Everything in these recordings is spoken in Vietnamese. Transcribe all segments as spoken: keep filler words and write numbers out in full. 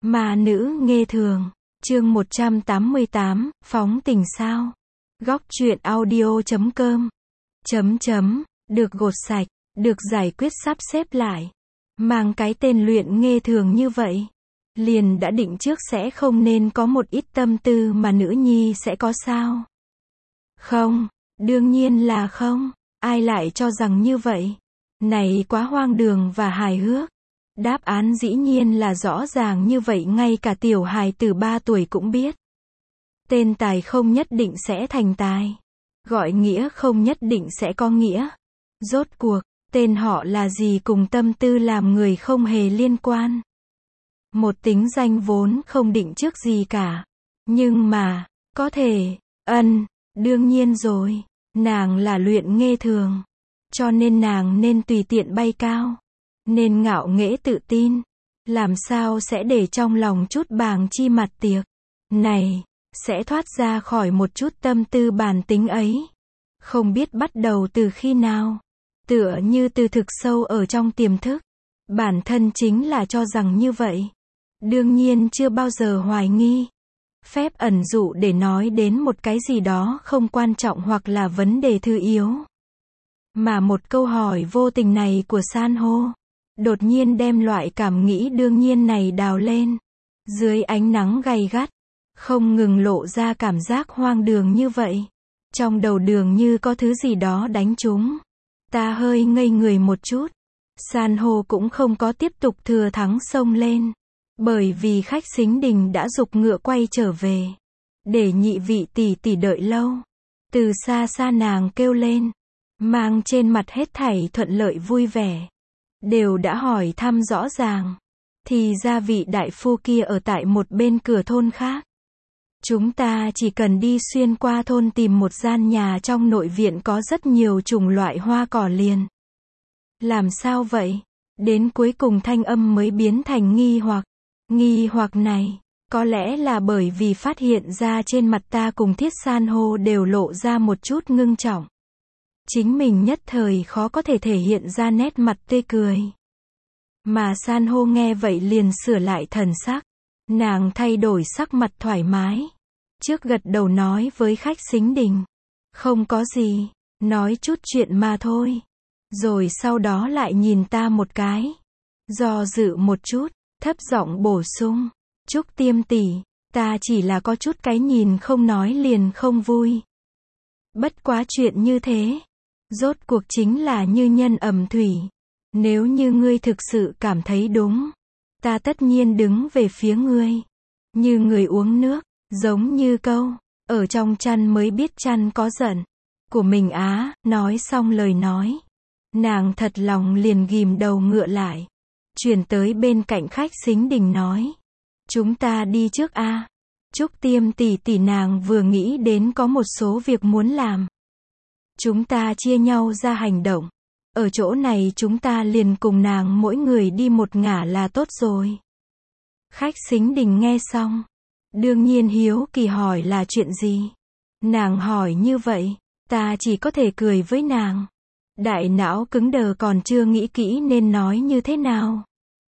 Ma nữ nghê thường, chương một trăm tám mươi tám, phóng tình sao? Góc truyện audio chấm com. Chấm chấm, được gột sạch, được giải quyết sắp xếp lại. Mang cái tên luyện nghê thường như vậy. Liền đã định trước sẽ không nên có một ít tâm tư mà nữ nhi sẽ có sao? Không, đương nhiên là không. Ai lại cho rằng như vậy? Này quá hoang đường và hài hước. Đáp án dĩ nhiên là rõ ràng như vậy, ngay cả tiểu hài từ ba tuổi cũng biết. Tên tài không nhất định sẽ thành tài. Gọi nghĩa không nhất định sẽ có nghĩa. Rốt cuộc, tên họ là gì cùng tâm tư làm người không hề liên quan. Một tính danh vốn không định trước gì cả. Nhưng mà, có thể, ân, đương nhiên rồi, nàng là luyện nghê thường. Cho nên nàng nên tùy tiện bay cao. Nên ngạo nghễ tự tin. Làm sao sẽ để trong lòng chút bàng chi mặt tiệc. Này, sẽ thoát ra khỏi một chút tâm tư bản tính ấy. Không biết bắt đầu từ khi nào. Tựa như từ thực sâu ở trong tiềm thức. Bản thân chính là cho rằng như vậy. Đương nhiên chưa bao giờ hoài nghi. Phép ẩn dụ để nói đến một cái gì đó không quan trọng hoặc là vấn đề thứ yếu. Mà một câu hỏi vô tình này của san hô, đột nhiên đem loại cảm nghĩ đương nhiên này đào lên. Dưới ánh nắng gay gắt, không ngừng lộ ra cảm giác hoang đường như vậy. Trong đầu đường như có thứ gì đó đánh trúng. Ta hơi ngây người một chút. San hô cũng không có tiếp tục thừa thắng xông lên. Bởi vì khách xính đình đã giục ngựa quay trở về. Để nhị vị tỷ tỷ đợi lâu. Từ xa xa nàng kêu lên. Mang trên mặt hết thảy thuận lợi vui vẻ. Đều đã hỏi thăm rõ ràng. Thì ra vị đại phu kia ở tại một bên cửa thôn khác. Chúng ta chỉ cần đi xuyên qua thôn tìm một gian nhà trong nội viện có rất nhiều chủng loại hoa cỏ liền. Làm sao vậy? Đến cuối cùng thanh âm mới biến thành nghi hoặc. Nghi hoặc này, có lẽ là bởi vì phát hiện ra trên mặt ta cùng Thiết San hô đều lộ ra một chút ngưng trọng. Chính mình nhất thời khó có thể thể hiện ra nét mặt tươi cười. Mà san hô nghe vậy liền sửa lại thần sắc. Nàng thay đổi sắc mặt thoải mái. Trước gật đầu nói với khách xính đình. Không có gì, nói chút chuyện mà thôi. Rồi sau đó lại nhìn ta một cái. Do dự một chút, thấp giọng bổ sung. Trúc tiêm tỷ, ta chỉ là có chút cái nhìn không nói liền không vui. Bất quá chuyện như thế. Rốt cuộc chính là như nhân ẩm thủy. Nếu như ngươi thực sự cảm thấy đúng, ta tất nhiên đứng về phía ngươi. Như người uống nước, giống như câu, ở trong chăn mới biết chăn có giận. Của mình á, nói xong lời nói. Nàng thật lòng liền ghim đầu ngựa lại. Chuyển tới bên cạnh khách xính đình nói. Chúng ta đi trước a. Trúc tiêm tỷ tỷ nàng vừa nghĩ đến có một số việc muốn làm. Chúng ta chia nhau ra hành động. Ở chỗ này chúng ta liền cùng nàng mỗi người đi một ngả là tốt rồi. Khách xính đình nghe xong. Đương nhiên hiếu kỳ hỏi là chuyện gì. Nàng hỏi như vậy, ta chỉ có thể cười với nàng. Đại não cứng đờ còn chưa nghĩ kỹ nên nói như thế nào.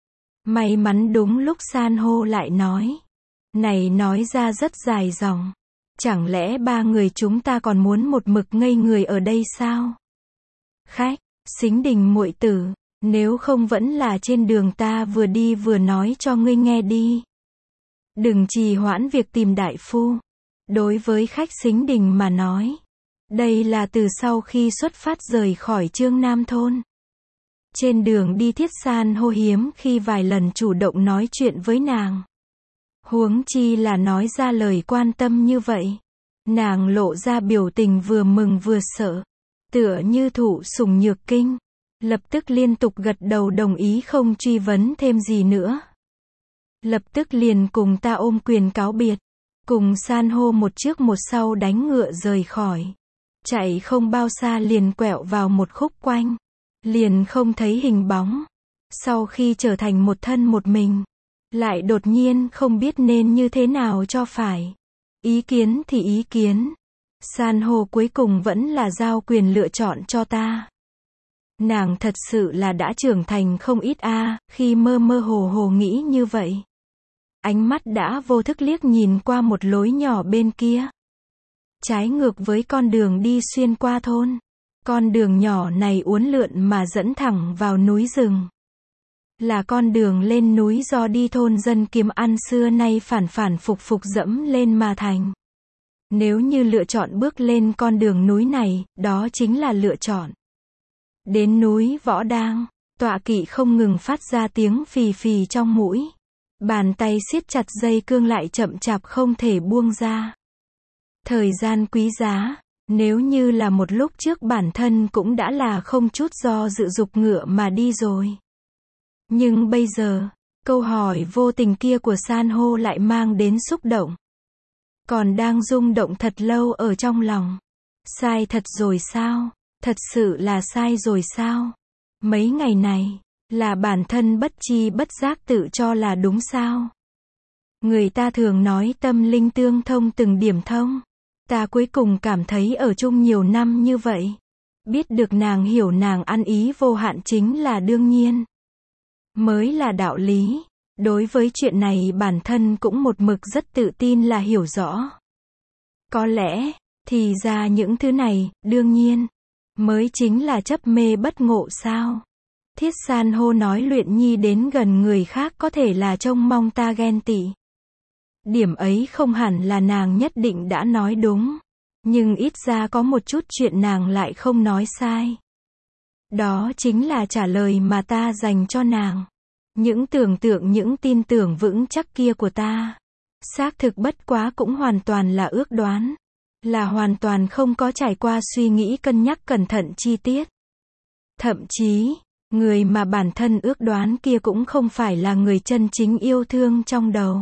May mắn đúng lúc san hô lại nói. Này nói ra rất dài dòng. Chẳng lẽ ba người chúng ta còn muốn một mực ngây người ở đây sao? Khách, xính đình muội tử, nếu không vẫn là trên đường ta vừa đi vừa nói cho ngươi nghe đi. Đừng trì hoãn việc tìm đại phu. Đối với khách xính đình mà nói, đây là từ sau khi xuất phát rời khỏi Trương Nam thôn. Trên đường đi Thiết San hô hiếm khi vài lần chủ động nói chuyện với nàng. Huống chi là nói ra lời quan tâm như vậy. Nàng lộ ra biểu tình vừa mừng vừa sợ. Tựa như thụ sủng nhược kinh. Lập tức liên tục gật đầu đồng ý không truy vấn thêm gì nữa. Lập tức liền cùng ta ôm quyền cáo biệt. Cùng san hô một trước một sau đánh ngựa rời khỏi. Chạy không bao xa liền quẹo vào một khúc quanh. Liền không thấy hình bóng. Sau khi trở thành một thân một mình. Lại đột nhiên không biết nên như thế nào cho phải. Ý kiến thì ý kiến. San hô cuối cùng vẫn là giao quyền lựa chọn cho ta. Nàng thật sự là đã trưởng thành không ít a, khi mơ mơ hồ hồ nghĩ như vậy. ánh mắt đã vô thức liếc nhìn qua một lối nhỏ bên kia. Trái ngược với con đường đi xuyên qua thôn. Con đường nhỏ này uốn lượn mà dẫn thẳng vào núi rừng. Là con đường lên núi do đi thôn dân kiếm ăn xưa nay phản phản phục phục dẫm lên mà thành. Nếu như lựa chọn bước lên con đường núi này, đó chính là lựa chọn. Đến núi Võ Đang, tọa kỵ không ngừng phát ra tiếng phì phì trong mũi. Bàn tay siết chặt dây cương lại chậm chạp không thể buông ra. Thời gian quý giá, nếu như là một lúc trước bản thân cũng đã là không chút do dự dục ngựa mà đi rồi. Nhưng bây giờ, câu hỏi vô tình kia của san hô lại mang đến xúc động. Còn đang rung động thật lâu ở trong lòng. Sai thật rồi sao? Thật sự là sai rồi sao? Mấy ngày này, là bản thân bất chi bất giác tự cho là đúng sao? Người ta thường nói tâm linh tương thông từng điểm thông. Ta cuối cùng cảm thấy ở chung nhiều năm như vậy. Biết được nàng hiểu nàng ăn ý vô hạn chính là đương nhiên. Mới là đạo lý. Đối với chuyện này bản thân cũng một mực rất tự tin là hiểu rõ. Có lẽ, thì ra những thứ này, đương nhiên, mới chính là chấp mê bất ngộ sao? Thiết san hô nói Luyện Nhi đến gần người khác có thể là trông mong ta ghen tị. Điểm ấy không hẳn là nàng nhất định đã nói đúng. Nhưng ít ra có một chút chuyện nàng lại không nói sai. Đó chính là trả lời mà ta dành cho nàng. Những tưởng tượng những tin tưởng vững chắc kia của ta. Xác thực bất quá cũng hoàn toàn là ước đoán. Là hoàn toàn không có trải qua suy nghĩ cân nhắc cẩn thận chi tiết. Thậm chí, người mà bản thân ước đoán kia cũng không phải là người chân chính yêu thương trong đầu.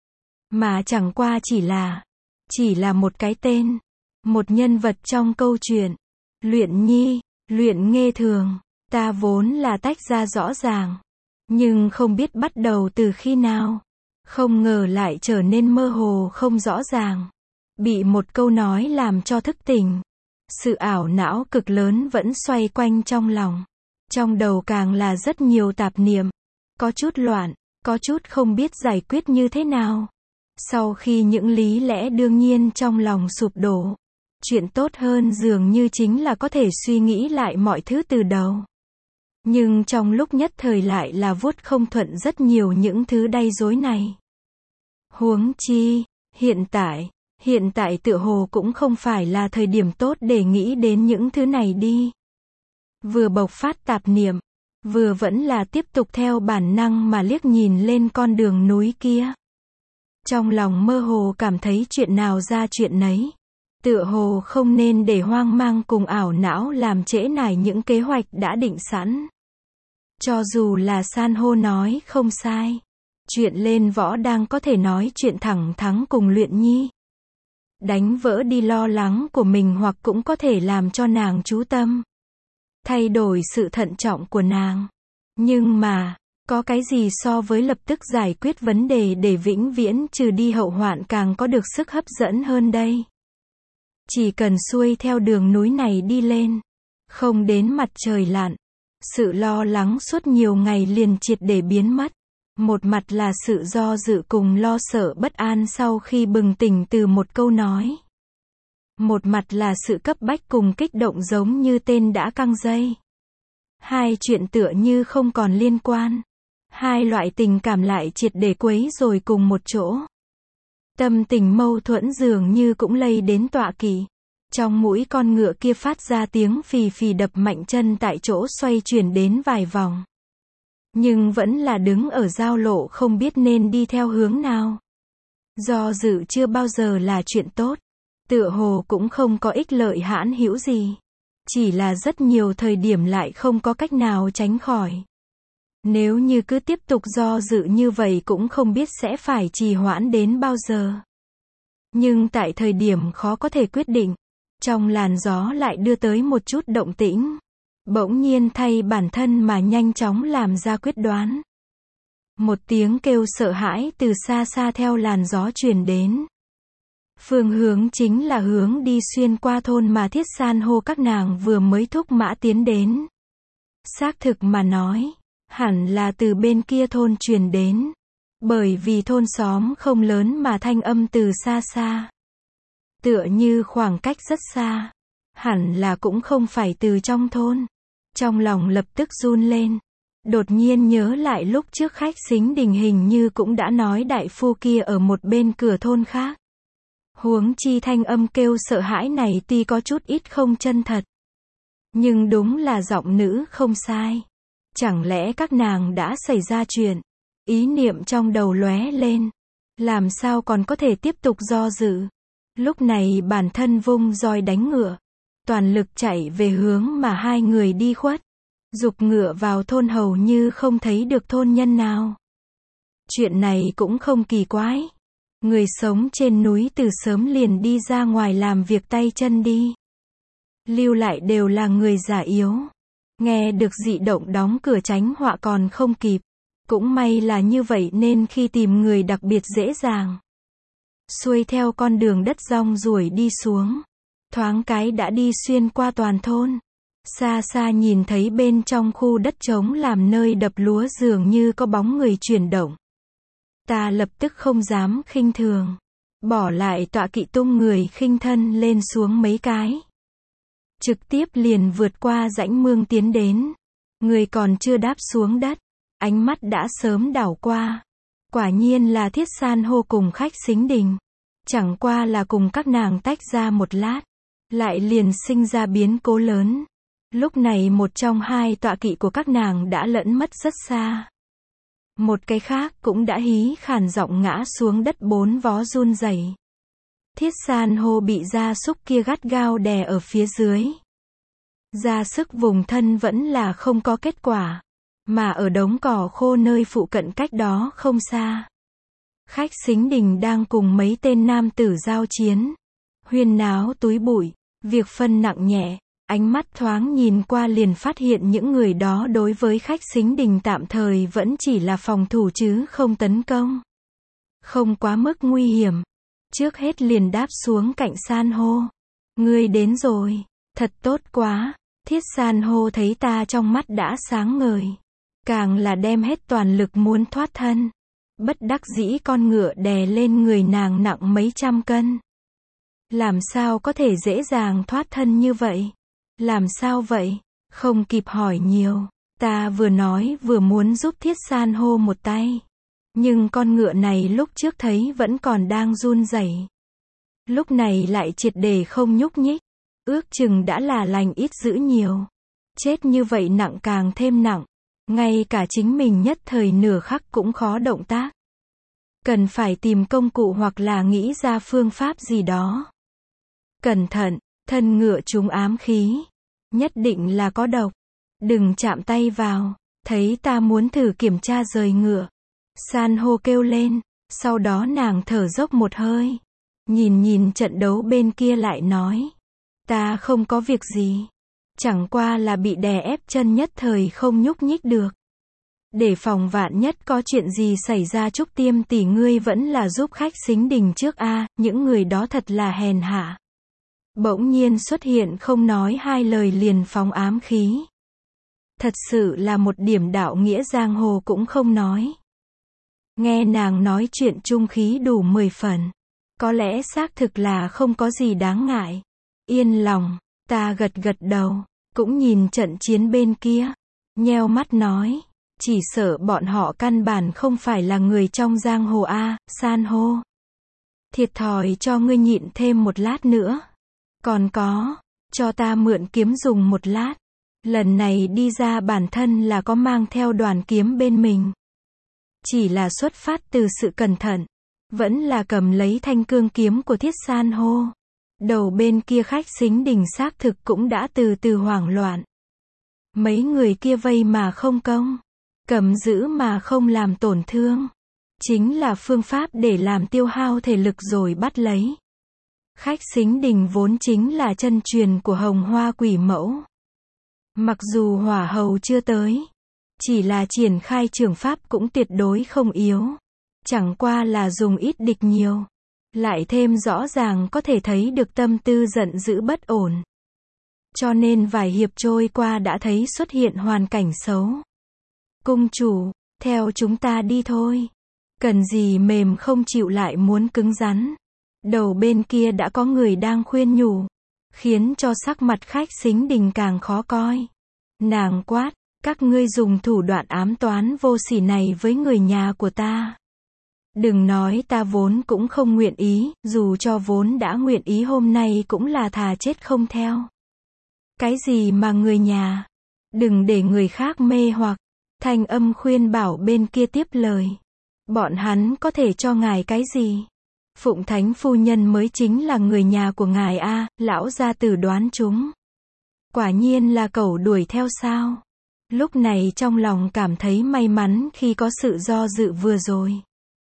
Mà chẳng qua chỉ là, chỉ là một cái tên. Một nhân vật trong câu chuyện. Luyện Nhi, Luyện Nghê thường. Ta vốn là tách ra rõ ràng. Nhưng không biết bắt đầu từ khi nào. Không ngờ lại trở nên mơ hồ không rõ ràng. Bị một câu nói làm cho thức tỉnh. Sự ảo não cực lớn vẫn xoay quanh trong lòng. Trong đầu càng là rất nhiều tạp niệm. Có chút loạn, có chút không biết giải quyết như thế nào. Sau khi những lý lẽ đương nhiên trong lòng sụp đổ. Chuyện tốt hơn dường như chính là có thể suy nghĩ lại mọi thứ từ đầu. Nhưng trong lúc nhất thời lại là vuốt không thuận rất nhiều những thứ đay rối này. Huống chi, hiện tại, hiện tại tựa hồ cũng không phải là thời điểm tốt để nghĩ đến những thứ này đi. Vừa bộc phát tạp niệm, vừa vẫn là tiếp tục theo bản năng mà liếc nhìn lên con đường núi kia. Trong lòng mơ hồ cảm thấy chuyện nào ra chuyện nấy. Tựa hồ không nên để hoang mang cùng ảo não làm trễ nải những kế hoạch đã định sẵn. Cho dù là san hô nói không sai. Chuyện lên Võ Đang có thể nói chuyện thẳng thắn cùng Luyện Nhi. Đánh vỡ đi lo lắng của mình hoặc cũng có thể làm cho nàng chú tâm. Thay đổi sự thận trọng của nàng. Nhưng mà, có cái gì so với lập tức giải quyết vấn đề để vĩnh viễn trừ đi hậu hoạn càng có được sức hấp dẫn hơn đây. Chỉ cần xuôi theo đường núi này đi lên. Không đến mặt trời lặn. Sự lo lắng suốt nhiều ngày liền triệt để biến mất. Một mặt là sự do dự cùng lo sợ bất an sau khi bừng tỉnh từ một câu nói. Một mặt là sự cấp bách cùng kích động giống như tên đã căng dây. Hai chuyện tựa như không còn liên quan. Hai loại tình cảm lại triệt để quấy rồi cùng một chỗ. Tâm tình mâu thuẫn dường như cũng lây đến tọa kỵ. Trong mũi con ngựa kia phát ra tiếng phì phì đập mạnh chân tại chỗ xoay chuyển đến vài vòng. Nhưng vẫn là đứng ở giao lộ không biết nên đi theo hướng nào. Do dự chưa bao giờ là chuyện tốt. Tựa hồ cũng không có ích lợi hãn hữu gì. Chỉ là rất nhiều thời điểm lại không có cách nào tránh khỏi. Nếu như cứ tiếp tục do dự như vậy cũng không biết sẽ phải trì hoãn đến bao giờ. Nhưng tại thời điểm khó có thể quyết định, trong làn gió lại đưa tới một chút động tĩnh. Bỗng nhiên thay bản thân mà nhanh chóng làm ra quyết đoán. Một tiếng kêu sợ hãi từ xa xa theo làn gió truyền đến. Phương hướng chính là hướng đi xuyên qua thôn mà Thiết san hô các nàng vừa mới thúc mã tiến đến. Xác thực mà nói, hẳn là từ bên kia thôn truyền đến. Bởi vì thôn xóm không lớn mà thanh âm từ xa xa. Tựa như khoảng cách rất xa. Hẳn là cũng không phải từ trong thôn. Trong lòng lập tức run lên. Đột nhiên nhớ lại lúc trước khách xính đình hình như cũng đã nói đại phu kia ở một bên cửa thôn khác. Huống chi thanh âm kêu sợ hãi này tuy có chút ít không chân thật. Nhưng đúng là giọng nữ không sai. Chẳng lẽ các nàng đã xảy ra chuyện? Ý niệm trong đầu lóe lên. Làm sao còn có thể tiếp tục do dự? Lúc này bản thân vung roi đánh ngựa. Toàn lực chạy về hướng mà hai người đi khuất. Giục ngựa vào thôn hầu như không thấy được thôn nhân nào. Chuyện này cũng không kỳ quái. Người sống trên núi từ sớm liền đi ra ngoài làm việc tay chân đi. Lưu lại đều là người già yếu. Nghe được dị động đóng cửa tránh họa còn không kịp. Cũng may là như vậy nên khi tìm người đặc biệt dễ dàng. Xuôi theo con đường đất rong ruổi đi xuống. Thoáng cái đã đi xuyên qua toàn thôn. Xa xa nhìn thấy bên trong khu đất trống làm nơi đập lúa dường như có bóng người chuyển động. Ta lập tức không dám khinh thường. Bỏ lại tọa kỵ tung người khinh thân lên xuống mấy cái. Trực tiếp liền vượt qua rãnh mương tiến đến. Người còn chưa đáp xuống đất. Ánh mắt đã sớm đảo qua. Quả nhiên là Thiết San hô cùng khách xính đình. Chẳng qua là cùng các nàng tách ra một lát. Lại liền sinh ra biến cố lớn. Lúc này một trong hai tọa kỵ của các nàng đã lẫn mất rất xa. Một cái khác cũng đã hí khàn giọng ngã xuống đất bốn vó run rẩy. Thiết San hô bị gia súc kia gắt gao đè ở phía dưới. Ra sức vùng thân vẫn là không có kết quả. Mà ở đống cỏ khô nơi phụ cận cách đó không xa. Khách xính đình đang cùng mấy tên nam tử giao chiến. Huyên náo túi bụi, việc phân nặng nhẹ. Ánh mắt thoáng nhìn qua liền phát hiện những người đó đối với khách xính đình tạm thời vẫn chỉ là phòng thủ chứ không tấn công. Không quá mức nguy hiểm. Trước hết liền đáp xuống cạnh san hô. Ngươi đến rồi, thật tốt quá. Thiết san hô thấy ta trong mắt đã sáng ngời. Càng là đem hết toàn lực muốn thoát thân. Bất đắc dĩ con ngựa đè lên người nàng nặng mấy trăm cân. Làm sao có thể dễ dàng thoát thân như vậy? Làm sao vậy? Không kịp hỏi nhiều. Ta vừa nói vừa muốn giúp Thiết San hô một tay. Nhưng con ngựa này lúc trước thấy vẫn còn đang run rẩy. Lúc này lại triệt để không nhúc nhích. Ước chừng đã là lành ít dữ nhiều. Chết như vậy nặng càng thêm nặng. Ngay cả chính mình nhất thời nửa khắc cũng khó động tác. Cần phải tìm công cụ hoặc là nghĩ ra phương pháp gì đó. Cẩn thận, thân ngựa trúng ám khí. Nhất định là có độc. Đừng chạm tay vào. Thấy ta muốn thử kiểm tra rời ngựa. San hô kêu lên. Sau đó nàng thở dốc một hơi. Nhìn nhìn trận đấu bên kia lại nói. Ta không có việc gì. Chẳng qua là bị đè ép chân nhất thời không nhúc nhích được. Để phòng vạn nhất có chuyện gì xảy ra Trúc Tiêm tỷ ngươi vẫn là giúp khách xính đình trước a, những người đó thật là hèn hạ. Bỗng nhiên xuất hiện không nói hai lời liền phóng ám khí. Thật sự là một điểm đạo nghĩa giang hồ cũng không nói. Nghe nàng nói chuyện trung khí đủ mười phần. Có lẽ xác thực là không có gì đáng ngại. Yên lòng, ta gật gật đầu, cũng nhìn trận chiến bên kia. Nheo mắt nói, chỉ sợ bọn họ căn bản không phải là người trong giang hồ a, san hô. Thiệt thòi cho ngươi nhịn thêm một lát nữa. Còn có, cho ta mượn kiếm dùng một lát. Lần này đi ra bản thân là có mang theo đoàn kiếm bên mình. Chỉ là xuất phát từ sự cẩn thận. Vẫn là cầm lấy thanh cương kiếm của Thiết San hô. Đầu bên kia khách xính đình xác thực cũng đã từ từ hoảng loạn. Mấy người kia vây mà không công. Cầm giữ mà không làm tổn thương. Chính là phương pháp để làm tiêu hao thể lực rồi bắt lấy. Khách xính đình vốn chính là chân truyền của Hồng Hoa Quỷ Mẫu. Mặc dù hỏa hầu chưa tới. Chỉ là triển khai trường pháp cũng tuyệt đối không yếu. Chẳng qua là dùng ít địch nhiều. Lại thêm rõ ràng có thể thấy được tâm tư giận dữ bất ổn. Cho nên vài hiệp trôi qua đã thấy xuất hiện hoàn cảnh xấu. Cung chủ, theo chúng ta đi thôi. Cần gì mềm không chịu lại muốn cứng rắn. Đầu bên kia đã có người đang khuyên nhủ, khiến cho sắc mặt khách xính đình càng khó coi. Nàng quát, các ngươi dùng thủ đoạn ám toán vô sỉ này với người nhà của ta. Đừng nói ta vốn cũng không nguyện ý, dù cho vốn đã nguyện ý hôm nay cũng là thà chết không theo. Cái gì mà người nhà? Đừng để người khác mê hoặc. Thanh âm khuyên bảo bên kia tiếp lời. Bọn hắn có thể cho ngài cái gì? Phụng Thánh phu nhân mới chính là người nhà của ngài a, lão gia tử đoán chúng. Quả nhiên là cẩu đuổi theo sao? Lúc này trong lòng cảm thấy may mắn khi có sự do dự vừa rồi.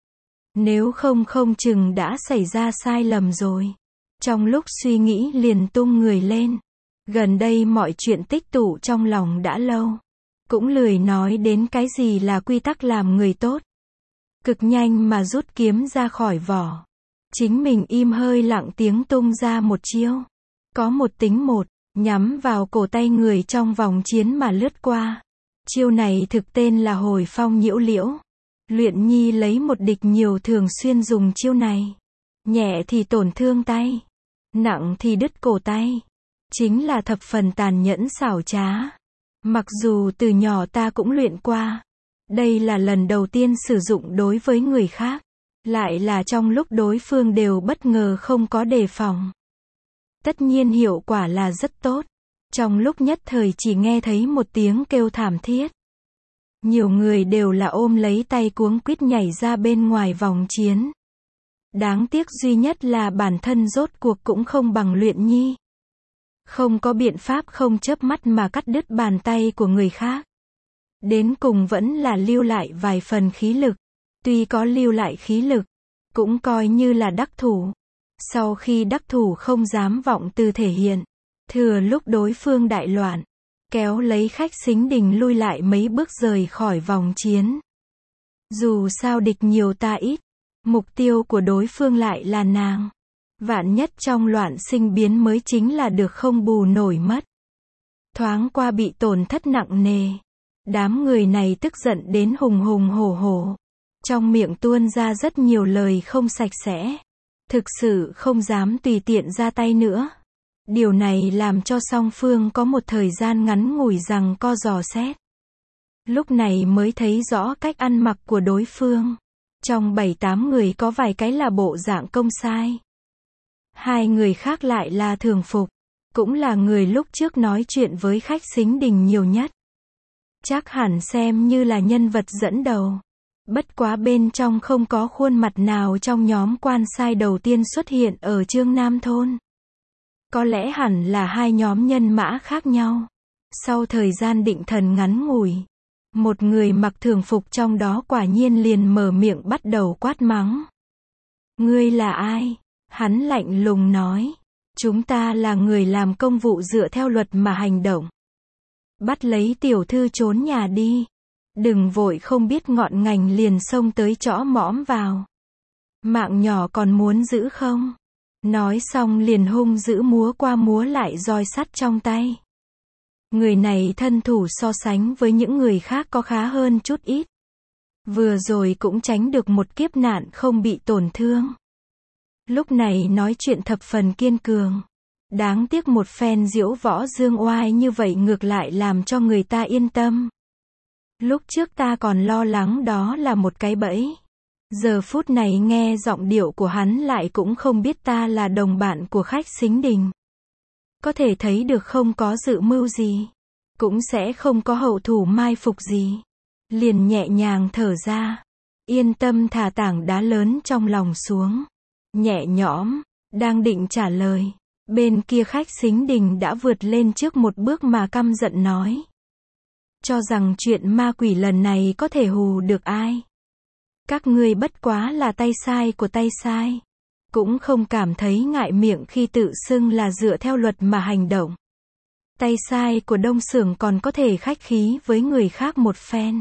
Nếu không không chừng đã xảy ra sai lầm rồi. Trong lúc suy nghĩ liền tung người lên. Gần đây mọi chuyện tích tụ trong lòng đã lâu. Cũng lười nói đến cái gì là quy tắc làm người tốt. Cực nhanh mà rút kiếm ra khỏi vỏ. Chính mình im hơi lặng tiếng tung ra một chiêu. Có một tính một, nhắm vào cổ tay người trong vòng chiến mà lướt qua. Chiêu này thực tên là hồi phong nhiễu liễu. Luyện Nhi lấy một địch nhiều thường xuyên dùng chiêu này. Nhẹ thì tổn thương tay, nặng thì đứt cổ tay. Chính là thập phần tàn nhẫn xảo trá. Mặc dù từ nhỏ ta cũng luyện qua. Đây là lần đầu tiên sử dụng đối với người khác. Lại là trong lúc đối phương đều bất ngờ không có đề phòng. Tất nhiên hiệu quả là rất tốt. Trong lúc nhất thời chỉ nghe thấy một tiếng kêu thảm thiết. Nhiều người đều là ôm lấy tay cuống quýt nhảy ra bên ngoài vòng chiến. Đáng tiếc duy nhất là bản thân rốt cuộc cũng không bằng Luyện Nhi. Không có biện pháp không chớp mắt mà cắt đứt bàn tay của người khác. Đến cùng vẫn là lưu lại vài phần khí lực. Tuy có lưu lại khí lực, cũng coi như là đắc thủ. Sau khi đắc thủ không dám vọng từ thể hiện. Thừa lúc đối phương đại loạn, kéo lấy khách xính đình lui lại mấy bước rời khỏi vòng chiến. Dù sao địch nhiều ta ít, mục tiêu của đối phương lại là nàng. Vạn nhất trong loạn sinh biến mới chính là được không bù nổi mất. Thoáng qua bị tổn thất nặng nề. Đám người này tức giận đến hùng hùng hổ hổ. Trong miệng tuôn ra rất nhiều lời không sạch sẽ. Thực sự không dám tùy tiện ra tay nữa. Điều này làm cho song phương có một thời gian ngắn ngủi rằng co dò xét. Lúc này mới thấy rõ cách ăn mặc của đối phương. Trong bảy tám người có vài cái là bộ dạng công sai. Hai người khác lại là thường phục. Cũng là người lúc trước nói chuyện với khách xính đình nhiều nhất. Chắc hẳn xem như là nhân vật dẫn đầu. Bất quá bên trong không có khuôn mặt nào trong nhóm quan sai đầu tiên xuất hiện ở Chương Nam Thôn. Có lẽ hẳn là hai nhóm nhân mã khác nhau. Sau thời gian định thần ngắn ngủi, một người mặc thường phục trong đó quả nhiên liền mở miệng bắt đầu quát mắng. Ngươi là ai? Hắn lạnh lùng nói. Chúng ta là người làm công vụ dựa theo luật mà hành động. Bắt lấy tiểu thư trốn nhà đi. Đừng vội không biết ngọn ngành liền xông tới chõ mõm vào. Mạng nhỏ còn muốn giữ không? Nói xong liền hung dữ múa qua múa lại roi sắt trong tay. Người này thân thủ so sánh với những người khác có khá hơn chút ít. Vừa rồi cũng tránh được một kiếp nạn không bị tổn thương. Lúc này nói chuyện thập phần kiên cường. Đáng tiếc một phen diễu võ dương oai như vậy ngược lại làm cho người ta yên tâm. Lúc trước ta còn lo lắng đó là một cái bẫy. Giờ phút này nghe giọng điệu của hắn lại cũng không biết ta là đồng bạn của khách xính đình. Có thể thấy được không có dự mưu gì. Cũng sẽ không có hậu thủ mai phục gì. Liền nhẹ nhàng thở ra. Yên tâm thả tảng đá lớn trong lòng xuống. Nhẹ nhõm, đang định trả lời. Bên kia khách xính đình đã vượt lên trước một bước mà căm giận nói. Cho rằng chuyện ma quỷ lần này có thể hù được ai. Các ngươi bất quá là tay sai của tay sai. Cũng không cảm thấy ngại miệng khi tự xưng là dựa theo luật mà hành động. Tay sai của Đông Xưởng còn có thể khách khí với người khác một phen.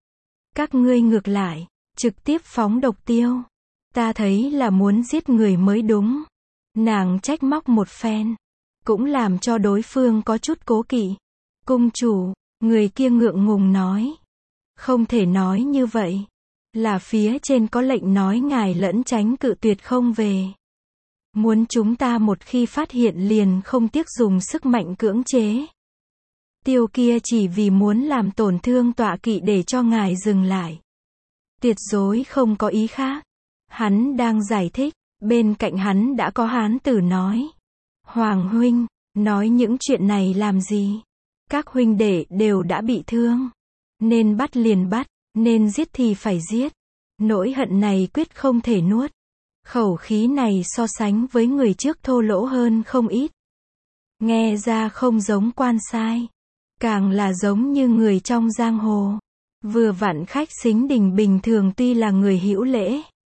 Các ngươi ngược lại, trực tiếp phóng độc tiêu. Ta thấy là muốn giết người mới đúng. Nàng trách móc một phen. Cũng làm cho đối phương có chút cố kỵ. Cung chủ, người kia ngượng ngùng nói. Không thể nói như vậy. Là phía trên có lệnh nói ngài lẫn tránh cự tuyệt không về. Muốn chúng ta một khi phát hiện liền không tiếc dùng sức mạnh cưỡng chế. Tiêu kia chỉ vì muốn làm tổn thương tọa kỵ để cho ngài dừng lại. Tuyệt đối không có ý khác. Hắn đang giải thích, bên cạnh hắn đã có hán tử nói. Hoàng huynh, nói những chuyện này làm gì? Các huynh đệ đều đã bị thương. Nên bắt liền bắt, nên giết thì phải giết. Nỗi hận này quyết không thể nuốt. Khẩu khí này so sánh với người trước thô lỗ hơn không ít. Nghe ra không giống quan sai. Càng là giống như người trong giang hồ. Vừa vặn khách Sính Đình bình thường tuy là người hữu lễ.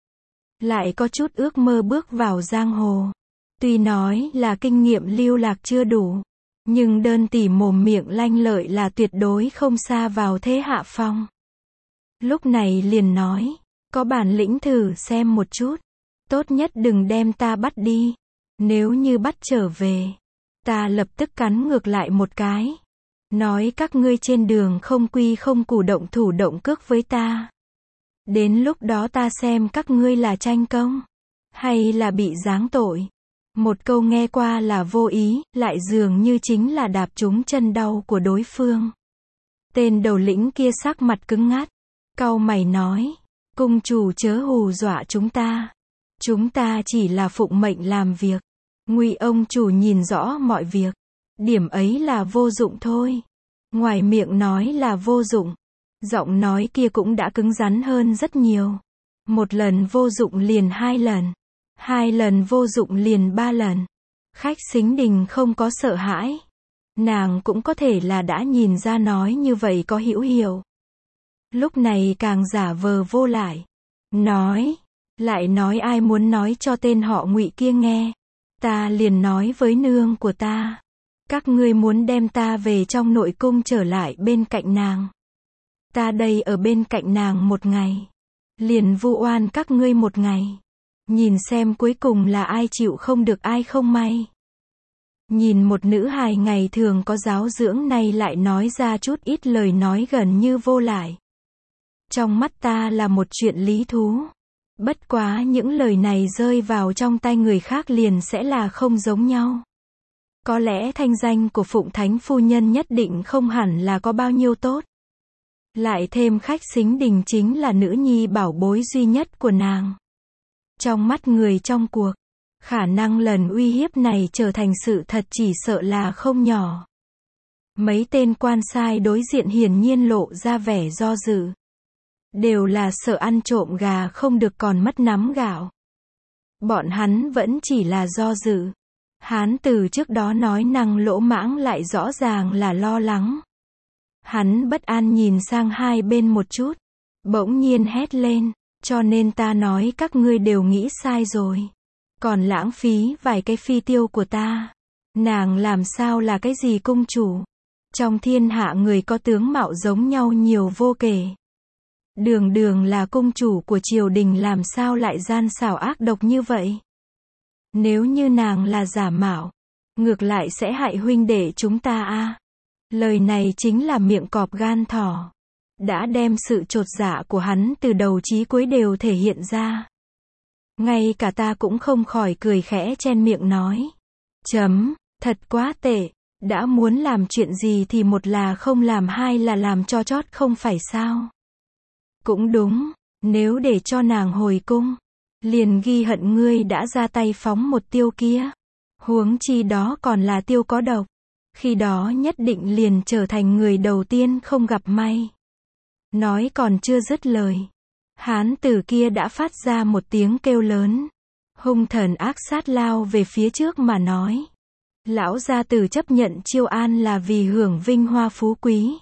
Lại có chút ước mơ bước vào giang hồ. Tuy nói là kinh nghiệm lưu lạc chưa đủ. Nhưng đơn tỉ mồm miệng lanh lợi là tuyệt đối không xa vào thế hạ phong. Lúc này liền nói. Có bản lĩnh thử xem một chút. Tốt nhất đừng đem ta bắt đi. Nếu như bắt trở về. Ta lập tức cắn ngược lại một cái. Nói các ngươi trên đường không quy không củ động thủ động cước với ta. Đến lúc đó ta xem các ngươi là tranh công. Hay là bị giáng tội. Một câu nghe qua là vô ý, lại dường như chính là đạp trúng chân đau của đối phương. Tên đầu lĩnh kia sắc mặt cứng ngắt. Cau mày nói. Cung chủ chớ hù dọa chúng ta. Chúng ta chỉ là phụng mệnh làm việc. Ngụy ông chủ nhìn rõ mọi việc. Điểm ấy là vô dụng thôi. Ngoài miệng nói là vô dụng. Giọng nói kia cũng đã cứng rắn hơn rất nhiều. Một lần vô dụng liền hai lần. Hai lần vô dụng liền ba lần. Khách Sính Đình không có sợ hãi. Nàng cũng có thể là đã nhìn ra nói như vậy có hữu hiệu. Lúc này càng giả vờ vô lại. Nói. Lại nói ai muốn nói cho tên họ Ngụy kia nghe. Ta liền nói với nương của ta. Các ngươi muốn đem ta về trong nội cung trở lại bên cạnh nàng. Ta đây ở bên cạnh nàng một ngày. Liền vu oan các ngươi một ngày. Nhìn xem cuối cùng là ai chịu không được ai không may. Nhìn một nữ hài ngày thường có giáo dưỡng này lại nói ra chút ít lời nói gần như vô lại. Trong mắt ta là một chuyện lý thú. Bất quá những lời này rơi vào trong tay người khác liền sẽ là không giống nhau. Có lẽ thanh danh của Phụng Thánh Phu Nhân nhất định không hẳn là có bao nhiêu tốt. Lại thêm khách Sính Đình chính là nữ nhi bảo bối duy nhất của nàng. Trong mắt người trong cuộc, khả năng lần uy hiếp này trở thành sự thật chỉ sợ là không nhỏ. Mấy tên quan sai đối diện hiển nhiên lộ ra vẻ do dự. Đều là sợ ăn trộm gà không được còn mất nắm gạo. Bọn hắn vẫn chỉ là do dự. Hán từ trước đó nói năng lỗ mãng lại rõ ràng là lo lắng. Hắn bất an nhìn sang hai bên một chút. Bỗng nhiên hét lên. Cho nên ta nói các ngươi đều nghĩ sai rồi. Còn lãng phí vài cái phi tiêu của ta. Nàng làm sao là cái gì cung chủ. Trong thiên hạ người có tướng mạo giống nhau nhiều vô kể. Đường đường là cung chủ của triều đình làm sao lại gian xảo ác độc như vậy. Nếu như nàng là giả mạo. Ngược lại sẽ hại huynh đệ chúng ta a. À. Lời này chính là miệng cọp gan thỏ. Đã đem sự chột dạ của hắn từ đầu chí cuối đều thể hiện ra. Ngay cả ta cũng không khỏi cười khẽ chen miệng nói. Chấm, thật quá tệ. Đã muốn làm chuyện gì thì một là không làm hai là làm cho chót không phải sao. Cũng đúng, nếu để cho nàng hồi cung. Liền ghi hận ngươi đã ra tay phóng một tiêu kia. Huống chi đó còn là tiêu có độc. Khi đó nhất định liền trở thành người đầu tiên không gặp may. Nói còn chưa dứt lời. Hán tử kia đã phát ra một tiếng kêu lớn. Hung thần ác sát lao về phía trước mà nói. Lão gia tử chấp nhận chiêu an là vì hưởng vinh hoa phú quý.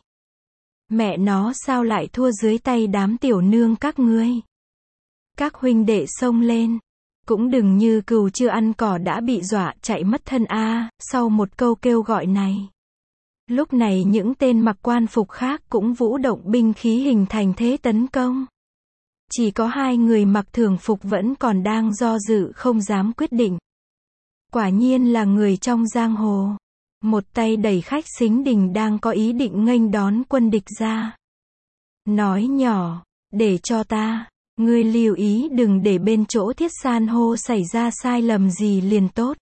Mẹ nó sao lại thua dưới tay đám tiểu nương các ngươi. Các huynh đệ xông lên. Cũng đừng như cừu chưa ăn cỏ đã bị dọa chạy mất thân a. À, sau một câu kêu gọi này. Lúc này những tên mặc quan phục khác cũng vũ động binh khí hình thành thế tấn công. Chỉ có hai người mặc thường phục vẫn còn đang do dự không dám quyết định. Quả nhiên là người trong giang hồ. Một tay đẩy khách Sính Đình đang có ý định nghênh đón quân địch ra. Nói nhỏ, để cho ta, ngươi lưu ý đừng để bên chỗ thiết san hô xảy ra sai lầm gì liền tốt.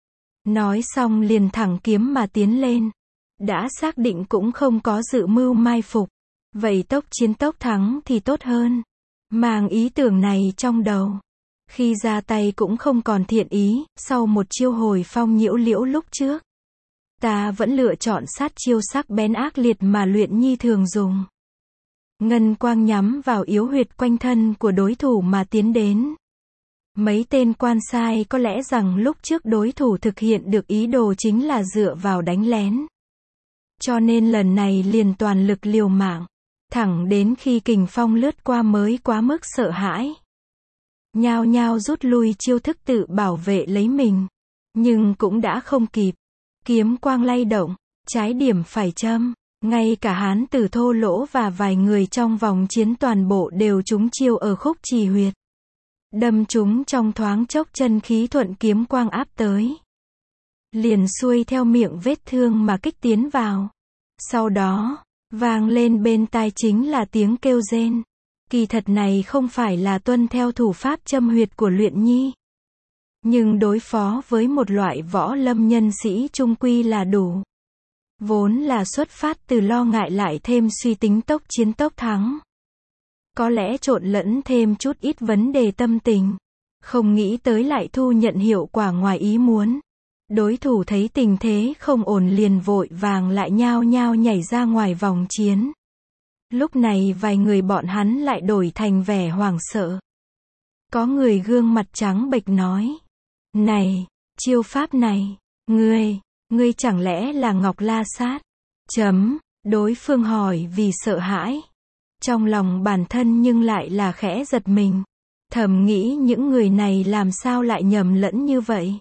Nói xong liền thẳng kiếm mà tiến lên. Đã xác định cũng không có dự mưu mai phục. Vậy tốc chiến tốc thắng thì tốt hơn. Mang ý tưởng này trong đầu. Khi ra tay cũng không còn thiện ý, sau một chiêu hồi phong nhiễu liễu lúc trước. Ta vẫn lựa chọn sát chiêu sắc bén ác liệt mà Luyện Nhi thường dùng. Ngân quang nhắm vào yếu huyệt quanh thân của đối thủ mà tiến đến. Mấy tên quan sai có lẽ rằng lúc trước đối thủ thực hiện được ý đồ chính là dựa vào đánh lén. Cho nên lần này liền toàn lực liều mạng. Thẳng đến khi kình phong lướt qua mới quá mức sợ hãi. Nhao nhao rút lui chiêu thức tự bảo vệ lấy mình. Nhưng cũng đã không kịp. Kiếm quang lay động, trái điểm phải châm. Ngay cả hán tử thô lỗ và vài người trong vòng chiến toàn bộ đều trúng chiêu ở khúc trì huyệt. Đâm chúng trong thoáng chốc chân khí thuận kiếm quang áp tới. Liền xuôi theo miệng vết thương mà kích tiến vào. Sau đó, vang lên bên tai chính là tiếng kêu rên. Kỳ thật này không phải là tuân theo thủ pháp châm huyệt của Luyện Nhi. Nhưng đối phó với một loại võ lâm nhân sĩ trung quy là đủ. Vốn là xuất phát từ lo ngại lại thêm suy tính tốc chiến tốc thắng. Có lẽ trộn lẫn thêm chút ít vấn đề tâm tình. Không nghĩ tới lại thu nhận hiệu quả ngoài ý muốn. Đối thủ thấy tình thế không ổn liền vội vàng lại nhao nhao nhảy ra ngoài vòng chiến. Lúc này vài người bọn hắn lại đổi thành vẻ hoảng sợ. Có người gương mặt trắng bệch nói. Này, chiêu pháp này, ngươi, ngươi chẳng lẽ là Ngọc La Sát? Chấm, đối phương hỏi vì sợ hãi. Trong lòng bản thân nhưng lại là khẽ giật mình. Thầm nghĩ những người này làm sao lại nhầm lẫn như vậy.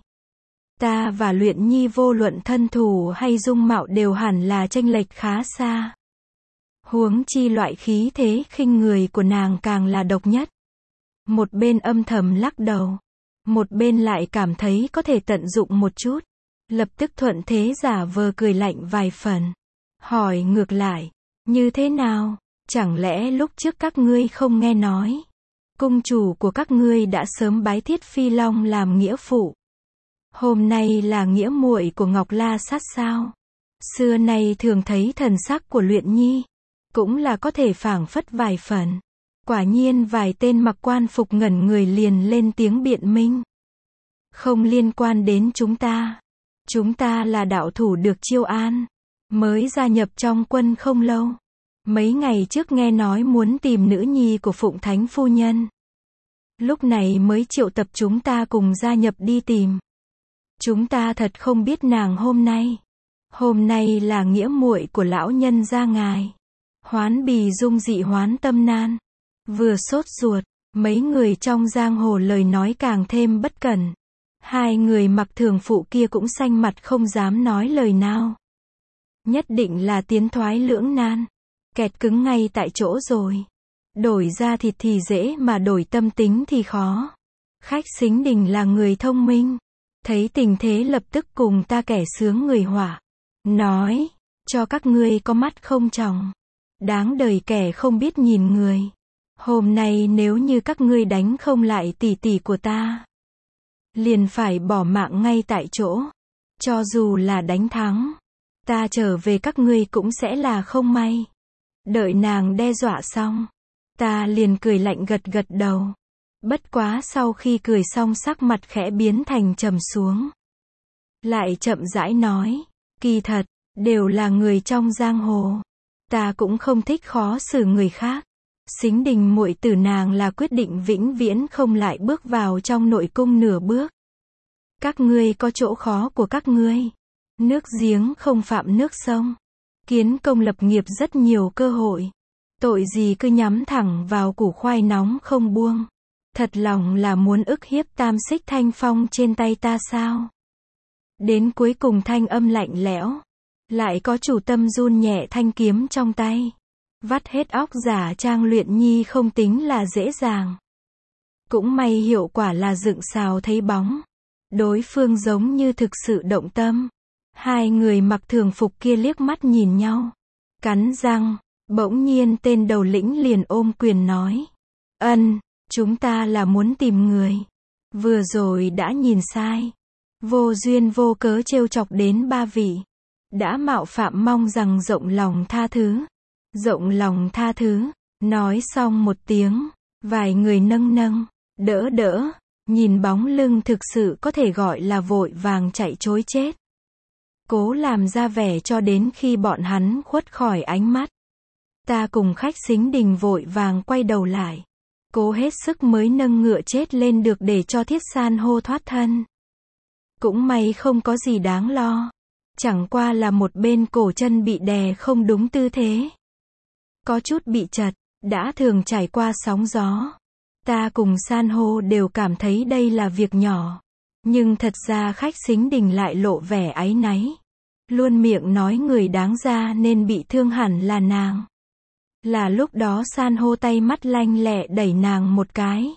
Ta và Luyện Nhi vô luận thân thủ hay dung mạo đều hẳn là chênh lệch khá xa. Huống chi loại khí thế khinh người của nàng càng là độc nhất. Một bên âm thầm lắc đầu. Một bên lại cảm thấy có thể tận dụng một chút. Lập tức thuận thế giả vờ cười lạnh vài phần. Hỏi ngược lại. Như thế nào? Chẳng lẽ lúc trước các ngươi không nghe nói? Cung chủ của các ngươi đã sớm bái Thiết Phi Long làm nghĩa phụ. Hôm nay là nghĩa muội của Ngọc La Sát sao? Xưa nay thường thấy thần sắc của Luyện Nhi. Cũng là có thể phảng phất vài phần. Quả nhiên vài tên mặc quan phục ngẩn người liền lên tiếng biện minh. Không liên quan đến chúng ta. Chúng ta là đạo thủ được chiêu an. Mới gia nhập trong quân không lâu. Mấy ngày trước nghe nói muốn tìm nữ nhi của Phụng Thánh Phu Nhân. Lúc này mới triệu tập chúng ta cùng gia nhập đi tìm. Chúng ta thật không biết nàng hôm nay. Hôm nay là nghĩa muội của lão nhân gia ngài. Hoán bì dung dị hoán tâm nan. Vừa sốt ruột, mấy người trong giang hồ lời nói càng thêm bất cẩn. Hai người mặc thường phụ kia cũng xanh mặt không dám nói lời nào. Nhất định là tiến thoái lưỡng nan. Kẹt cứng ngay tại chỗ rồi. Đổi da thịt thì dễ mà đổi tâm tính thì khó. Khách Sính Đình là người thông minh. Thấy tình thế lập tức cùng ta kẻ sướng người họa. Nói, cho các ngươi có mắt không tròng. Đáng đời kẻ không biết nhìn người. Hôm nay nếu như các ngươi đánh không lại tỷ tỷ của ta. Liền phải bỏ mạng ngay tại chỗ. Cho dù là đánh thắng. Ta trở về các ngươi cũng sẽ là không may. Đợi nàng đe dọa xong. Ta liền cười lạnh gật gật đầu. Bất quá sau khi cười xong sắc mặt khẽ biến thành trầm xuống. Lại chậm rãi nói. Kỳ thật, đều là người trong giang hồ. Ta cũng không thích khó xử người khác. Sính Đình muội tử nàng là quyết định vĩnh viễn không lại bước vào trong nội cung nửa bước. Các ngươi có chỗ khó của các ngươi. Nước giếng không phạm nước sông. Kiến công lập nghiệp rất nhiều cơ hội. Tội gì cứ nhắm thẳng vào củ khoai nóng không buông. Thật lòng là muốn ức hiếp tam xích thanh phong trên tay ta sao? Đến cuối cùng thanh âm lạnh lẽo. Lại có chủ tâm run nhẹ thanh kiếm trong tay. Vắt hết óc giả trang Luyện Nhi không tính là dễ dàng. Cũng may hiệu quả là dựng xào thấy bóng. Đối phương giống như thực sự động tâm. Hai người mặc thường phục kia liếc mắt nhìn nhau. Cắn răng, Bỗng nhiên tên đầu lĩnh liền ôm quyền nói. Ân, chúng ta là muốn tìm người. Vừa rồi đã nhìn sai. Vô duyên vô cớ trêu chọc đến ba vị. Đã mạo phạm, mong rằng rộng lòng tha thứ. Rộng lòng tha thứ. Nói xong một tiếng, vài người nâng nâng, đỡ đỡ, nhìn bóng lưng thực sự có thể gọi là vội vàng chạy trối chết. Cố làm ra vẻ cho đến khi bọn hắn khuất khỏi ánh mắt. Ta cùng khách Sính Đình vội vàng quay đầu lại. Cố hết sức mới nâng ngựa chết lên được để cho Thiết San hô thoát thân. Cũng may không có gì đáng lo. Chẳng qua là một bên cổ chân bị đè không đúng tư thế. Có chút bị chật, đã thường trải qua sóng gió. Ta cùng San hô đều cảm thấy đây là việc nhỏ. Nhưng thật ra khách Sính Đình lại lộ vẻ áy náy. Luôn miệng nói người đáng ra nên bị thương hẳn là nàng. Là lúc đó San hô tay mắt lanh lẹ đẩy nàng một cái.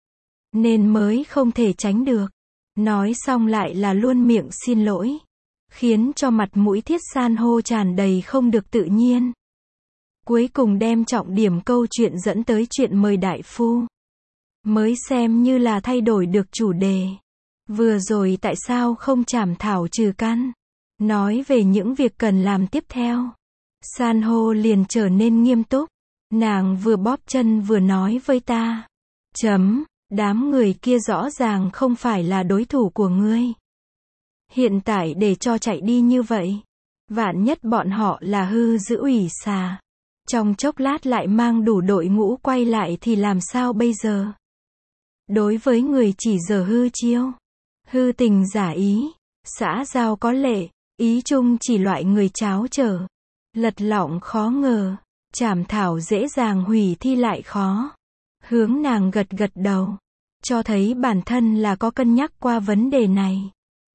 Nên mới không thể tránh được. Nói xong lại là luôn miệng xin lỗi. Khiến cho mặt mũi Thiết San hô tràn đầy không được tự nhiên. Cuối cùng đem trọng điểm câu chuyện dẫn tới chuyện mời đại phu. Mới xem như là thay đổi được chủ đề. Vừa rồi tại sao không chảm thảo trừ căn. Nói về những việc cần làm tiếp theo. San hô liền trở nên nghiêm túc. Nàng vừa bóp chân vừa nói với ta. Chấm, đám người kia rõ ràng không phải là đối thủ của ngươi. Hiện tại để cho chạy đi như vậy. Vạn nhất bọn họ là hư giữ ủy xà. Trong chốc lát lại mang đủ đội ngũ quay lại thì làm sao bây giờ? Đối với người chỉ giờ hư chiêu. Hư tình giả ý. Xã giao có lệ. Ý chung chỉ loại người cháo trở. Lật lọng khó ngờ. Chảm thảo dễ dàng, hủy thi lại khó. Hướng nàng gật gật đầu. Cho thấy bản thân là có cân nhắc qua vấn đề này.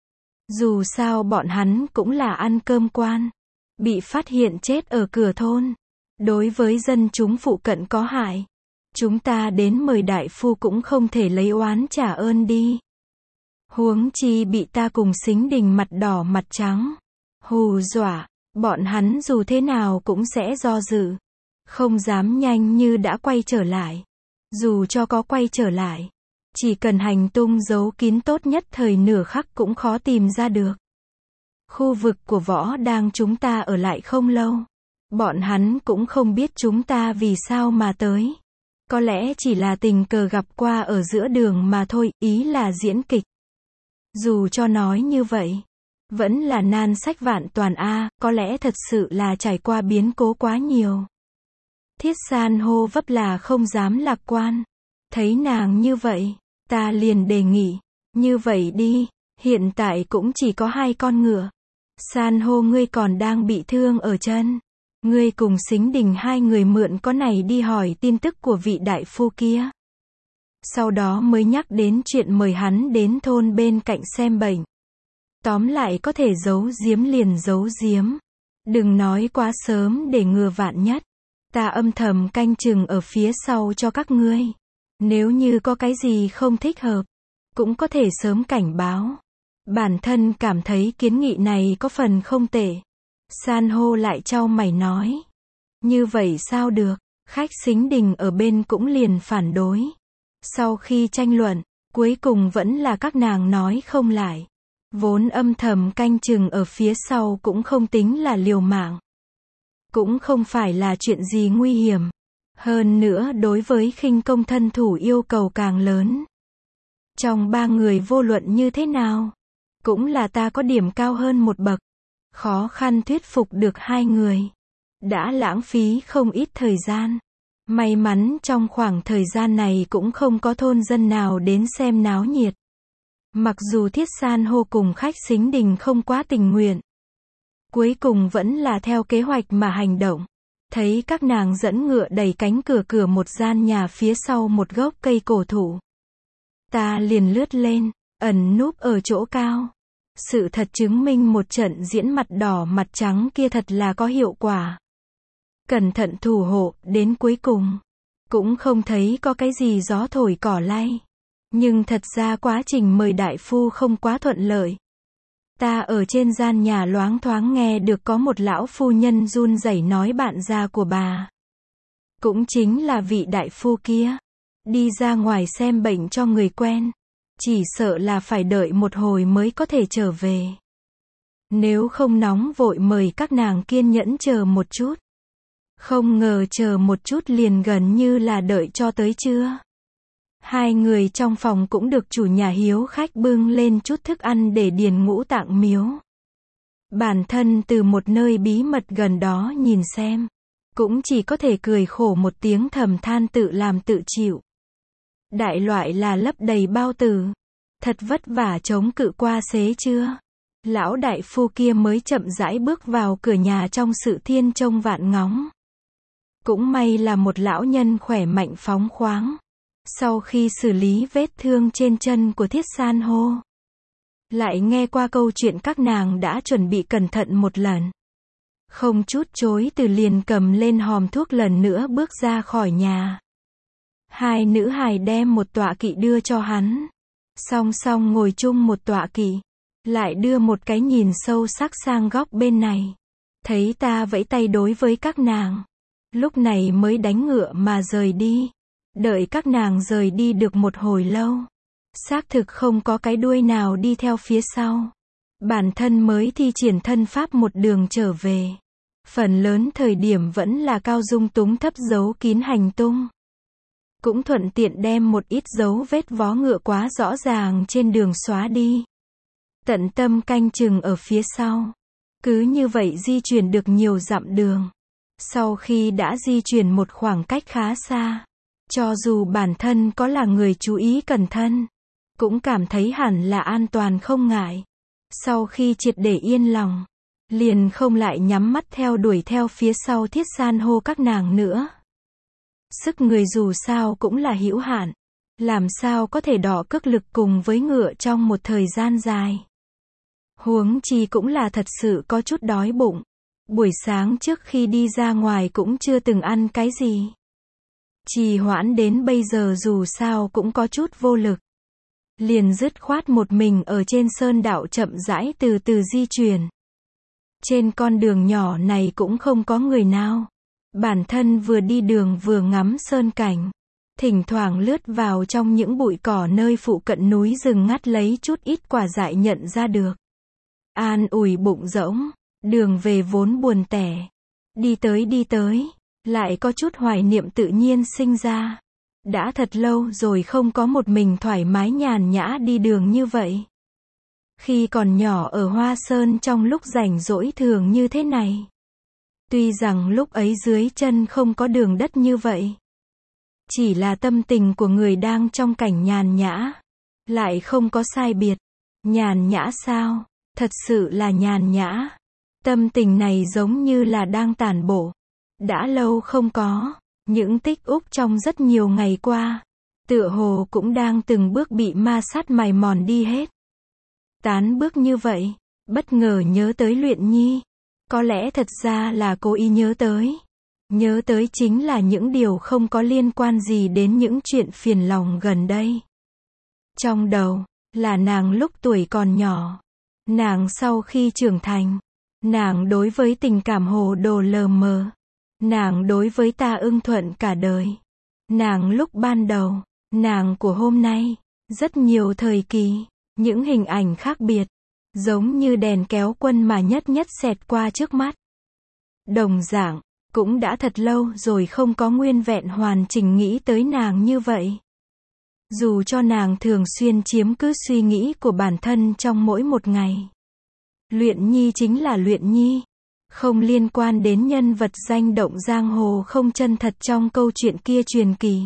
Dù sao bọn hắn cũng là ăn cơm quan. Bị phát hiện chết ở cửa thôn. Đối với dân chúng phụ cận có hại. Chúng ta đến mời đại phu cũng không thể lấy oán trả ơn đi. Huống chi bị ta cùng Sính Đình mặt đỏ mặt trắng. Hù dọa. Bọn hắn dù thế nào cũng sẽ do dự. Không dám nhanh như đã quay trở lại. Dù cho có quay trở lại. Chỉ cần hành tung giấu kín tốt nhất thời nửa khắc cũng khó tìm ra được. Khu vực của võ đang chúng ta ở lại không lâu. Bọn hắn cũng không biết chúng ta vì sao mà tới. Có lẽ chỉ là tình cờ gặp qua ở giữa đường mà thôi, ý là diễn kịch. Dù cho nói như vậy, vẫn là nan sách vạn toàn a, có lẽ thật sự là trải qua biến cố quá nhiều. Thiết San hô vấp là không dám lạc quan. Thấy nàng như vậy, ta liền đề nghị, như vậy đi, hiện tại cũng chỉ có hai con ngựa. San hô ngươi còn đang bị thương ở chân. Ngươi cùng Sính Đình hai người mượn con này đi hỏi tin tức của vị đại phu kia. Sau đó mới nhắc đến chuyện mời hắn đến thôn bên cạnh xem bệnh. Tóm lại có thể giấu giếm liền giấu giếm. Đừng nói quá sớm để ngừa vạn nhất. Ta âm thầm canh chừng ở phía sau cho các ngươi. Nếu như có cái gì không thích hợp, cũng có thể sớm cảnh báo. Bản thân cảm thấy kiến nghị này có phần không tệ. San hô lại chau mày nói. Như vậy sao được, khách Sính Đình ở bên cũng liền phản đối. Sau khi tranh luận, cuối cùng vẫn là các nàng nói không lại. Vốn âm thầm canh chừng ở phía sau cũng không tính là liều mạng. Cũng không phải là chuyện gì nguy hiểm. Hơn nữa đối với khinh công thân thủ yêu cầu càng lớn. Trong ba người vô luận như thế nào, cũng là ta có điểm cao hơn một bậc. Khó khăn thuyết phục được hai người. Đã lãng phí không ít thời gian. May mắn trong khoảng thời gian này cũng không có thôn dân nào đến xem náo nhiệt. Mặc dù Thiết San hô cùng khách Sính Đình không quá tình nguyện. Cuối cùng vẫn là theo kế hoạch mà hành động. Thấy các nàng dẫn ngựa đẩy cánh cửa cửa một gian nhà phía sau một gốc cây cổ thụ. Ta liền lướt lên, ẩn núp ở chỗ cao. Sự thật chứng minh một trận diễn mặt đỏ mặt trắng kia thật là có hiệu quả. Cẩn thận thủ hộ, đến cuối cùng. Cũng không thấy có cái gì gió thổi cỏ lay. Nhưng thật ra quá trình mời đại phu không quá thuận lợi. Ta ở trên gian nhà loáng thoáng nghe được có một lão phu nhân run rẩy nói bạn già của bà, cũng chính là vị đại phu kia, đi ra ngoài xem bệnh cho người quen, chỉ sợ là phải đợi một hồi mới có thể trở về. Nếu không nóng vội mời các nàng kiên nhẫn chờ một chút. Không ngờ chờ một chút liền gần như là đợi cho tới trưa. Hai người trong phòng cũng được chủ nhà hiếu khách bưng lên chút thức ăn để điền ngũ tạng miếu. Bản thân từ một nơi bí mật gần đó nhìn xem, cũng chỉ có thể cười khổ một tiếng thầm than tự làm tự chịu. Đại loại là lấp đầy bao tử. Thật vất vả chống cự qua xế chưa. Lão đại phu kia mới chậm rãi bước vào cửa nhà trong sự thiên trông vạn ngóng. Cũng may là một lão nhân khỏe mạnh phóng khoáng. Sau khi xử lý vết thương trên chân của Thiết San hô, lại nghe qua câu chuyện các nàng đã chuẩn bị cẩn thận một lần. Không chút chối từ liền cầm lên hòm thuốc lần nữa bước ra khỏi nhà. Hai nữ hài đem một tọa kỵ đưa cho hắn. Song song ngồi chung một tọa kỵ. Lại đưa một cái nhìn sâu sắc sang góc bên này. Thấy ta vẫy tay đối với các nàng. Lúc này mới đánh ngựa mà rời đi. Đợi các nàng rời đi được một hồi lâu. Xác thực không có cái đuôi nào đi theo phía sau. Bản thân mới thi triển thân pháp một đường trở về. Phần lớn thời điểm vẫn là Cao Dung túng thấp giấu kín hành tung. Cũng thuận tiện đem một ít dấu vết vó ngựa quá rõ ràng trên đường xóa đi. Tận tâm canh chừng ở phía sau. Cứ như vậy di chuyển được nhiều dặm đường. Sau khi đã di chuyển một khoảng cách khá xa, cho dù bản thân có là người chú ý cẩn thận, cũng cảm thấy hẳn là an toàn không ngại. Sau khi triệt để yên lòng, liền không lại nhắm mắt theo đuổi theo phía sau Thiết San hô các nàng nữa. Sức người dù sao cũng là hữu hạn, làm sao có thể đọ cước lực cùng với ngựa trong một thời gian dài. Huống chi cũng là thật sự có chút đói bụng. Buổi sáng trước khi đi ra ngoài cũng chưa từng ăn cái gì. Trì hoãn đến bây giờ dù sao cũng có chút vô lực. Liền dứt khoát một mình ở trên sơn đạo chậm rãi từ từ di chuyển. Trên con đường nhỏ này cũng không có người nào. Bản thân vừa đi đường vừa ngắm sơn cảnh. Thỉnh thoảng lướt vào trong những bụi cỏ nơi phụ cận núi rừng ngắt lấy chút ít quả dại nhận ra được. An ủi bụng rỗng. Đường về vốn buồn tẻ. Đi tới đi tới. Lại có chút hoài niệm tự nhiên sinh ra. Đã thật lâu rồi không có một mình thoải mái nhàn nhã đi đường như vậy. Khi còn nhỏ ở Hoa Sơn trong lúc rảnh rỗi thường như thế này. Tuy rằng lúc ấy dưới chân không có đường đất như vậy. Chỉ là tâm tình của người đang trong cảnh nhàn nhã. Lại không có sai biệt. Nhàn nhã sao? Thật sự là nhàn nhã. Tâm tình này giống như là đang tản bộ. Đã lâu không có. Những tích úc trong rất nhiều ngày qua. Tựa hồ cũng đang từng bước bị ma sát mài mòn đi hết. Tán bước như vậy. Bất ngờ nhớ tới Luyện Nhi. Có lẽ thật ra là cố ý nhớ tới. Nhớ tới chính là những điều không có liên quan gì đến những chuyện phiền lòng gần đây. Trong đầu, là nàng lúc tuổi còn nhỏ. Nàng sau khi trưởng thành. Nàng đối với tình cảm hồ đồ lờ mờ. Nàng đối với ta ưng thuận cả đời. Nàng lúc ban đầu. Nàng của hôm nay. Rất nhiều thời kỳ. Những hình ảnh khác biệt. Giống như đèn kéo quân mà nhất nhất xẹt qua trước mắt. Đồng dạng. Cũng đã thật lâu rồi không có nguyên vẹn hoàn chỉnh nghĩ tới nàng như vậy. Dù cho nàng thường xuyên chiếm cứ suy nghĩ của bản thân trong mỗi một ngày. Luyện Nhi chính là Luyện Nhi. Không liên quan đến nhân vật danh động giang hồ không chân thật trong câu chuyện kia truyền kỳ.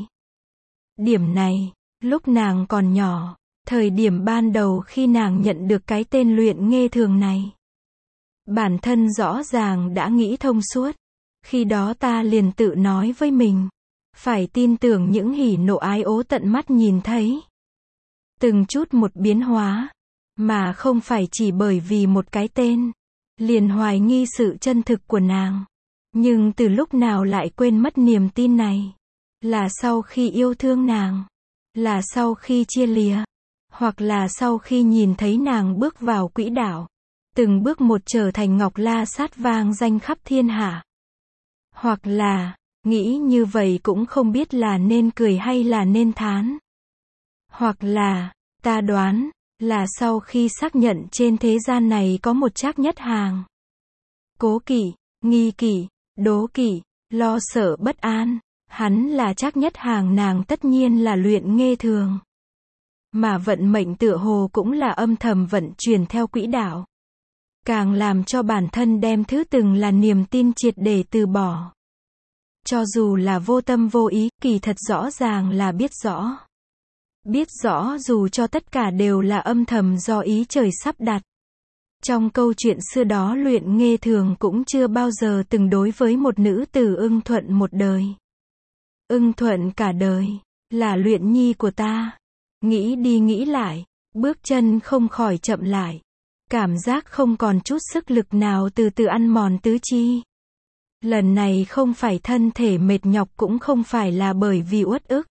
Điểm này, lúc nàng còn nhỏ, thời điểm ban đầu khi nàng nhận được cái tên Luyện Nghê Thường này. Bản thân rõ ràng đã nghĩ thông suốt. Khi đó ta liền tự nói với mình. Phải tin tưởng những hỉ nộ ái ố tận mắt nhìn thấy. Từng chút một biến hóa. Mà không phải chỉ bởi vì một cái tên. Liền hoài nghi sự chân thực của nàng. Nhưng từ lúc nào lại quên mất niềm tin này. Là sau khi yêu thương nàng. Là sau khi chia lìa. Hoặc là sau khi nhìn thấy nàng bước vào quỹ đạo. từng bước một trở thành Ngọc La Sát vang danh khắp thiên hạ. Hoặc là, nghĩ như vậy cũng không biết là nên cười hay là nên thán. Hoặc là, ta đoán, là sau khi xác nhận trên thế gian này có một Trác Nhất Hàng. Cố kỵ, nghi kỵ, đố kỵ, lo sợ bất an, hắn là Trác Nhất Hàng, nàng tất nhiên là Luyện Nghê Thường. Mà vận mệnh tựa hồ cũng là âm thầm vận chuyển theo quỹ đạo. Càng làm cho bản thân đem thứ từng là niềm tin triệt để từ bỏ. Cho dù là vô tâm vô ý, kỳ thật rõ ràng là biết rõ. Biết rõ dù cho tất cả đều là âm thầm do ý trời sắp đặt. Trong câu chuyện xưa đó Luyện Nghê Thường cũng chưa bao giờ từng đối với một nữ tử ưng thuận một đời. Ưng thuận cả đời, là Luyện Nhi của ta. Nghĩ đi nghĩ lại, bước chân không khỏi chậm lại. Cảm giác không còn chút sức lực nào từ từ ăn mòn tứ chi. Lần này không phải thân thể mệt nhọc, cũng không phải là bởi vì uất ức,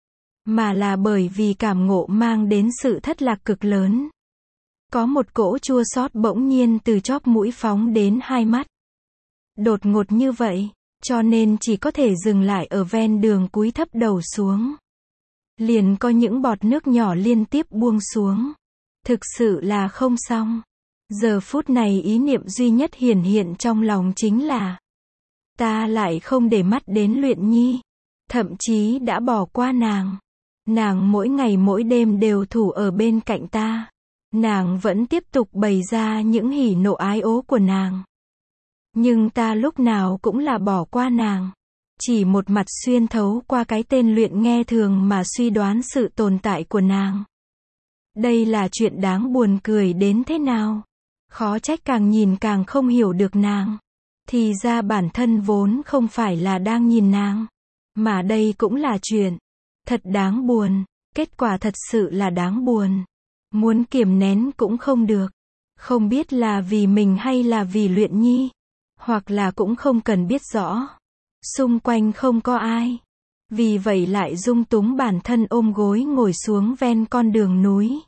mà là bởi vì cảm ngộ mang đến sự thất lạc cực lớn. Có một cỗ chua xót bỗng nhiên từ chóp mũi phóng đến hai mắt. Đột ngột như vậy, cho nên chỉ có thể dừng lại ở ven đường cúi thấp đầu xuống. Liền có những bọt nước nhỏ liên tiếp buông xuống. Thực sự là không xong. Giờ phút này ý niệm duy nhất hiển hiện trong lòng chính là ta lại không để mắt đến Luyện Nhi. Thậm chí đã bỏ qua nàng. Nàng mỗi ngày mỗi đêm đều thủ ở bên cạnh ta. Nàng vẫn tiếp tục bày ra những hỉ nộ ái ố của nàng. Nhưng ta lúc nào cũng là bỏ qua nàng. Chỉ một mặt xuyên thấu qua cái tên Luyện Nghe Thường mà suy đoán sự tồn tại của nàng. Đây là chuyện đáng buồn cười đến thế nào. Khó trách càng nhìn càng không hiểu được nàng. Thì ra bản thân vốn không phải là đang nhìn nàng. Mà đây cũng là chuyện thật đáng buồn. Kết quả thật sự là đáng buồn. Muốn kiềm nén cũng không được. Không biết là vì mình hay là vì Luyện Nhi. Hoặc là cũng không cần biết rõ. Xung quanh không có ai. Vì vậy lại dung túng bản thân ôm gối ngồi xuống ven con đường núi.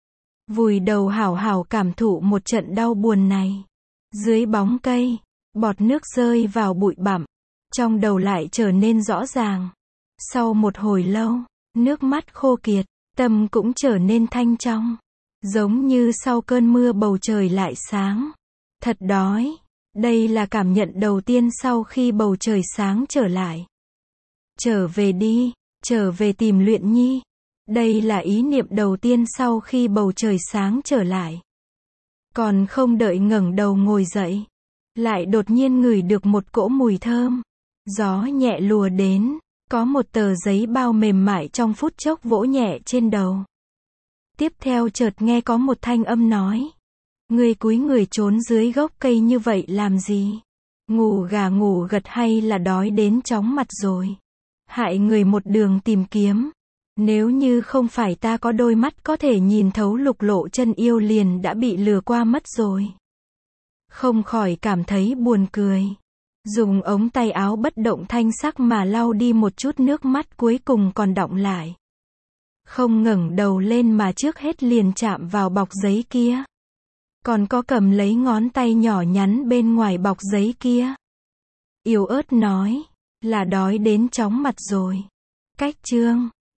Vùi đầu hảo hảo cảm thụ một trận đau buồn này. Dưới bóng cây, bọt nước rơi vào bụi bặm. Trong đầu lại trở nên rõ ràng. Sau một hồi lâu, nước mắt khô kiệt, tâm cũng trở nên thanh trong. Giống như sau cơn mưa bầu trời lại sáng. Thật đói. Đây là cảm nhận đầu tiên sau khi bầu trời sáng trở lại. Trở về đi, trở về tìm Luyện Nhi. Đây là ý niệm đầu tiên sau khi bầu trời sáng trở lại. Còn không đợi ngẩng đầu ngồi dậy, lại đột nhiên ngửi được một cỗ mùi thơm. Gió nhẹ lùa đến, có một tờ giấy bao mềm mại trong phút chốc vỗ nhẹ trên đầu. Tiếp theo chợt nghe có một thanh âm nói. Ngươi cúi người trốn dưới gốc cây như vậy làm gì? Ngủ gà ngủ gật hay là đói đến chóng mặt rồi? Hại người một đường tìm kiếm. Nếu như không phải ta có đôi mắt có thể nhìn thấu lục lộ chân yêu liền đã bị lừa qua mất rồi. Không khỏi cảm thấy buồn cười. Dùng ống tay áo bất động thanh sắc mà lau đi một chút nước mắt cuối cùng còn đọng lại. Không ngẩng đầu lên mà trước hết liền chạm vào bọc giấy kia. Còn có cầm lấy ngón tay nhỏ nhắn bên ngoài bọc giấy kia. Yếu ớt nói, là đói đến chóng mặt rồi. Cách chương